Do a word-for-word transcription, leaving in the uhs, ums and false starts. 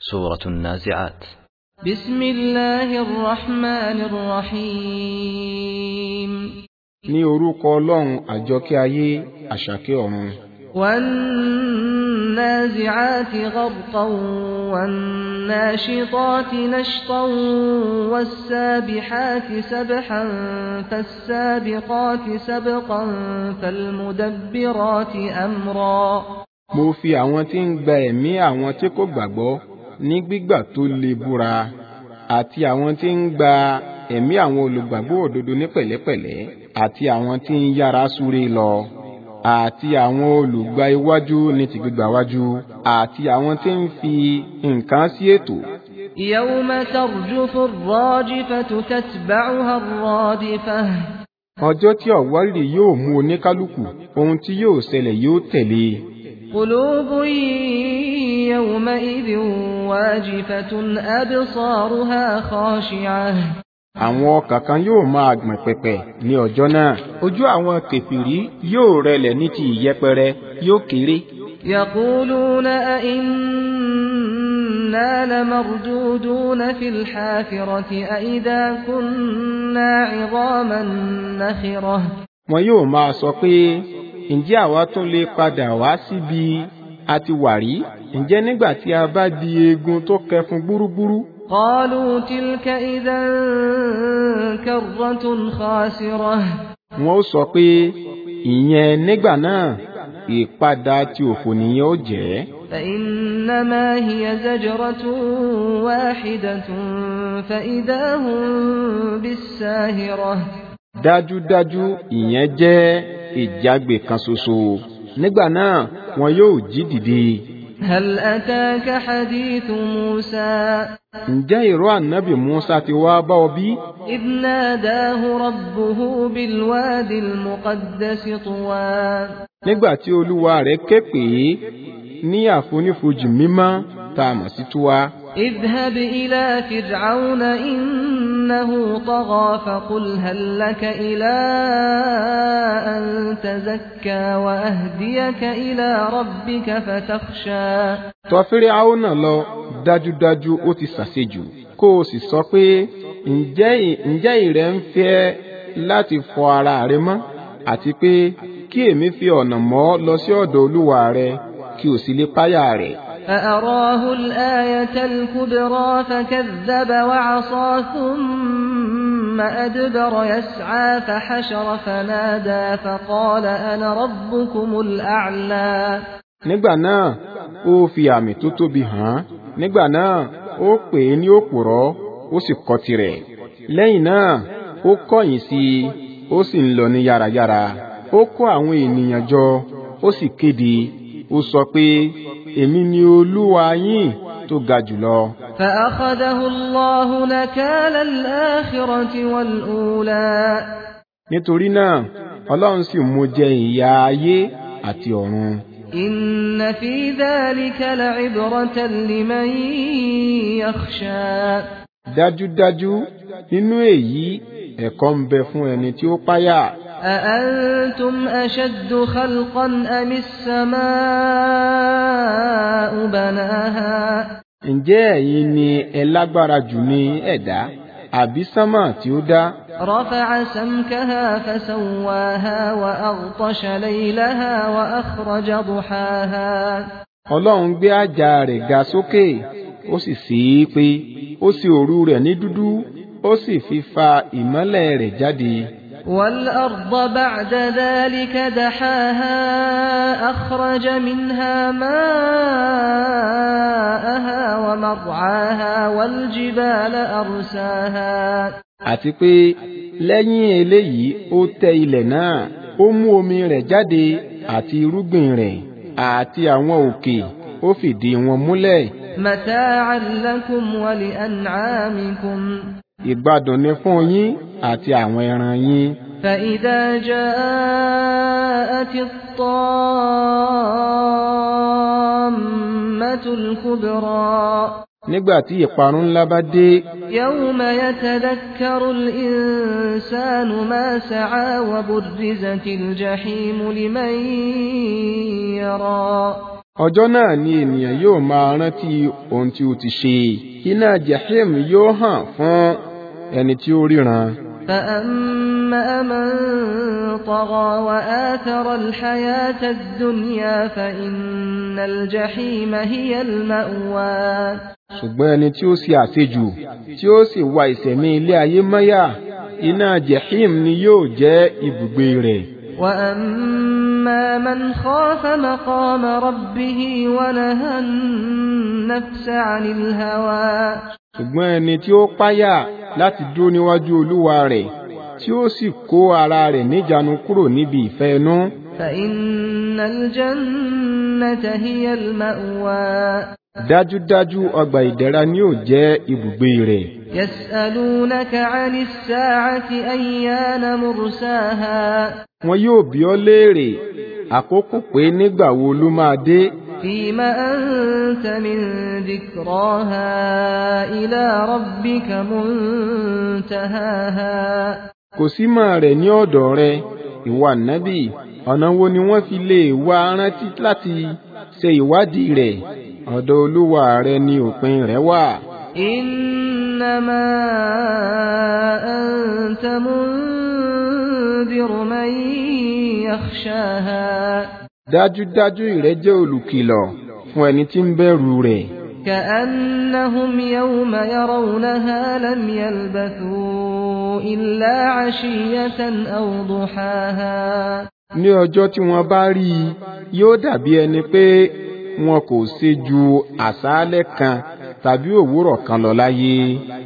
سورة النازعات. بسم الله الرحمن الرحيم. ní orúkọ Ọlọ́run àjọkẹ́ ayé àṣàkẹ́ ọ̀run. والنازعات غرقا والناشطات نشطا والسابحات سبحا فالسابقات سبقا فالمدبرات أمرا. mo fi àwọn tí ń gba ẹ̀mí àwọn tí kò gbàgbọ́ ní gbígbà tó le búra, àti àwọn tí ń gba ẹ̀mí àwọn olùgbàgbọ́ òdodo ní pẹ̀lẹ́pẹ̀lẹ́, àti àwọn tí ń yára súré lọ, àti àwọn olùgbà iwájú ní ti gbígbà wájú, àti àwọn tí ń fi nǹkan sí ètò. يوم ترجف الراجفة تتبعها الرادفة. ọjọ́ tí ọ̀wárìrì yóò mú oníkálukú, ohun tí yóò ṣẹlẹ̀ yóò tẹ̀lé. قلوب يومئذ واجفة أبصارها خاشعة. àwọn ọkàn kan yóò máa gbọ̀n pẹ̀pẹ̀ ní ọjọ́ náà. ojú àwọn kèfèrí yóò rẹlẹ̀ ní ti ìyẹpẹrẹ, yóò kéré. يقولون أئنا لمردودون في الحافرة أئذا كنا عظاما نخرة. wọn yóò máa sọ pé, ǹjẹ́ àwa tún lè padà wá síbi a ti wà rí? ǹjẹ́ nígbà tí a bá di eegun tó kẹfun gbúrúgbúrú? قالوا تلك إذا كرة خاسرة. wọ́n ó sọ pé, ìyẹn nígbà náà ìpadà tí òfò nìyẹn ó jẹ́. فإنما هي زجرة واحدة فإذا هم بالساهرة. dájúdájú ìyẹn jẹ́ ìjágbe kan ṣoṣo, nígbà náà wọn yóò jí dìde. هل أتاك حديث موسى. ǹjẹ́ ìró ànábì Mùsá ti wá bá ọ bí? إذ ناداه ربه بالوادي المقدس طوى. nígbà tí olúwa rẹ̀ ké pè é ní àfonífojì mímọ́ tá a mọ̀ sí Túwá. اذهب إلى فرعون إنه طغى فقل هل لك إلى أن تزكى وأهديك إلى ربك فتخشى. tọ̀ Fíráúnà lọ, dájúdájú ó ti ṣàṣejù, kó o sì sọ pé, ǹjẹ́ ǹjẹ́ ìrẹ ń fẹ́ láti fọ ara rẹ mọ́, àti pé kí èmi fi ọ̀nà mọ́ lọ sí ọ̀dọ̀ olúwa rẹ, kí o sì lè páyà rẹ̀. فأراه الآية الكبرى فكذب وعصى ثم أدبر يسعى فحشر فنادى فقال أنا ربكم الأعلى. nígbà náà ó fi àmì tó tóbi hàn. nígbà náà ó pè é ní òpùrọ́, ó sì kọ̀ tirẹ̀. lẹ́yìn náà ó kọ̀yìn sí i, ó sì ń lọ ní yárayára. ó kó àwọn ènìyàn jọ, ó sì kéde, ó sọ pé, èmi ni olúwa yín tó ga jùlọ. فأخذه الله نكال الآخرة والأولى. nítorí náà Ọlọ́run sì mú jẹ ìyà ayé àti ọ̀run. إن في ذلك لعبرة لمن يخشى. dájúdájú nínú èyí ẹ̀kọ́ ń bẹ fún ẹni tí ó páyà. أأنتم أشد خلقا أم السماء بناها. ǹjẹ́ ẹ̀yin ni ẹ lágbára jù ní ẹ̀dá, àbí sánmà tí ó dá? رفع سمكها فسواها وأغطش ليلها وأخرج ضحاها. Ọlọ́run gbé àjà rẹ̀ ga sókè, ó sì ṣí i pé, ó sì òru rẹ̀ ní dúdú, ó sì fi fa ìmọ́lẹ̀ rẹ̀ jáde. والأرض بعد ذلك دحاها أخرج منها ماءها ومرعاها والجبال أرساها. àti pé lẹ́yìn eléyìí ó tẹ ilẹ̀ náà, ó mú omi rẹ̀ jáde àti irúgbìn rẹ̀ àti àwọn òkè, ó fìdí wọn múlẹ̀. متاعا لكم ولأنعامكم. ìgbádùn ni fún yín àti àwọn ẹran yín. فإذا جاءت الطامة الكبرى. nígbà tí ìparun ńlá bá dé. يوم يتذكر الإنسان ما سعى وبرزت الجحيم لمن يرى. ọjọ́ náà ni ènìyàn yóò máa rántí ohun tí ó ti ṣe. Iná jahim yóò hàn fún ẹni tí ó ríran. فأما من طغى وآثر الحياة الدنيا فإن الجحيم هي المأوى. ṣùgbọ́n ẹni tí ó ṣe àṣejù tí ó sì wá ìṣẹ̀mí ilé ayé mọ́yà, iná jahim ni yóò jẹ́ ibùgbé rẹ̀. وأما من خاف مقام ربه ونهى النفس عن الهوى. ṣùgbọ́n ẹni tí ó páyà láti dúró níwájú Olúwa rẹ̀ tí ó sì kó ara rẹ̀ níjànú kúrò níbi ìfẹ́ inú. فإن الجنة هي المأوى. dájúdájú ọgbà ìdẹ̀ra ni yóò jẹ́ ibùgbé rẹ̀. يسألونك عن الساعة أيان مرساها. wọn yóò bi ọ́ léèrè àkókò pé nígbà wo ló máa dé. فيم أنت من ذكراها إلى ربك منتهاها. kò sí mọ̀ rẹ̀ ní ọ̀dọ̀ rẹ ìwà nábì, ọ̀nà wo ni wọ́n fi lè wá rántí láti ṣe ìwádìí rẹ̀? ọ̀dọ̀ Olúwa rẹ ni òpin rẹ̀ wà. إنما أنت منذر من يخشاها. dájúdájú ìrẹ jẹ́ olùkìlọ̀ fún ẹni tí ń bẹ̀rù rẹ̀. كأنهم يوم يرونها لم يلبثوا إلا عشية أو ضحاها. ní ọjọ́ tí wọ́n bá rí i yóò dàbí ẹni pé wọn kò ṣe ju àṣálẹ́ kan tàbí òwúrọ̀ kan lọ láyé.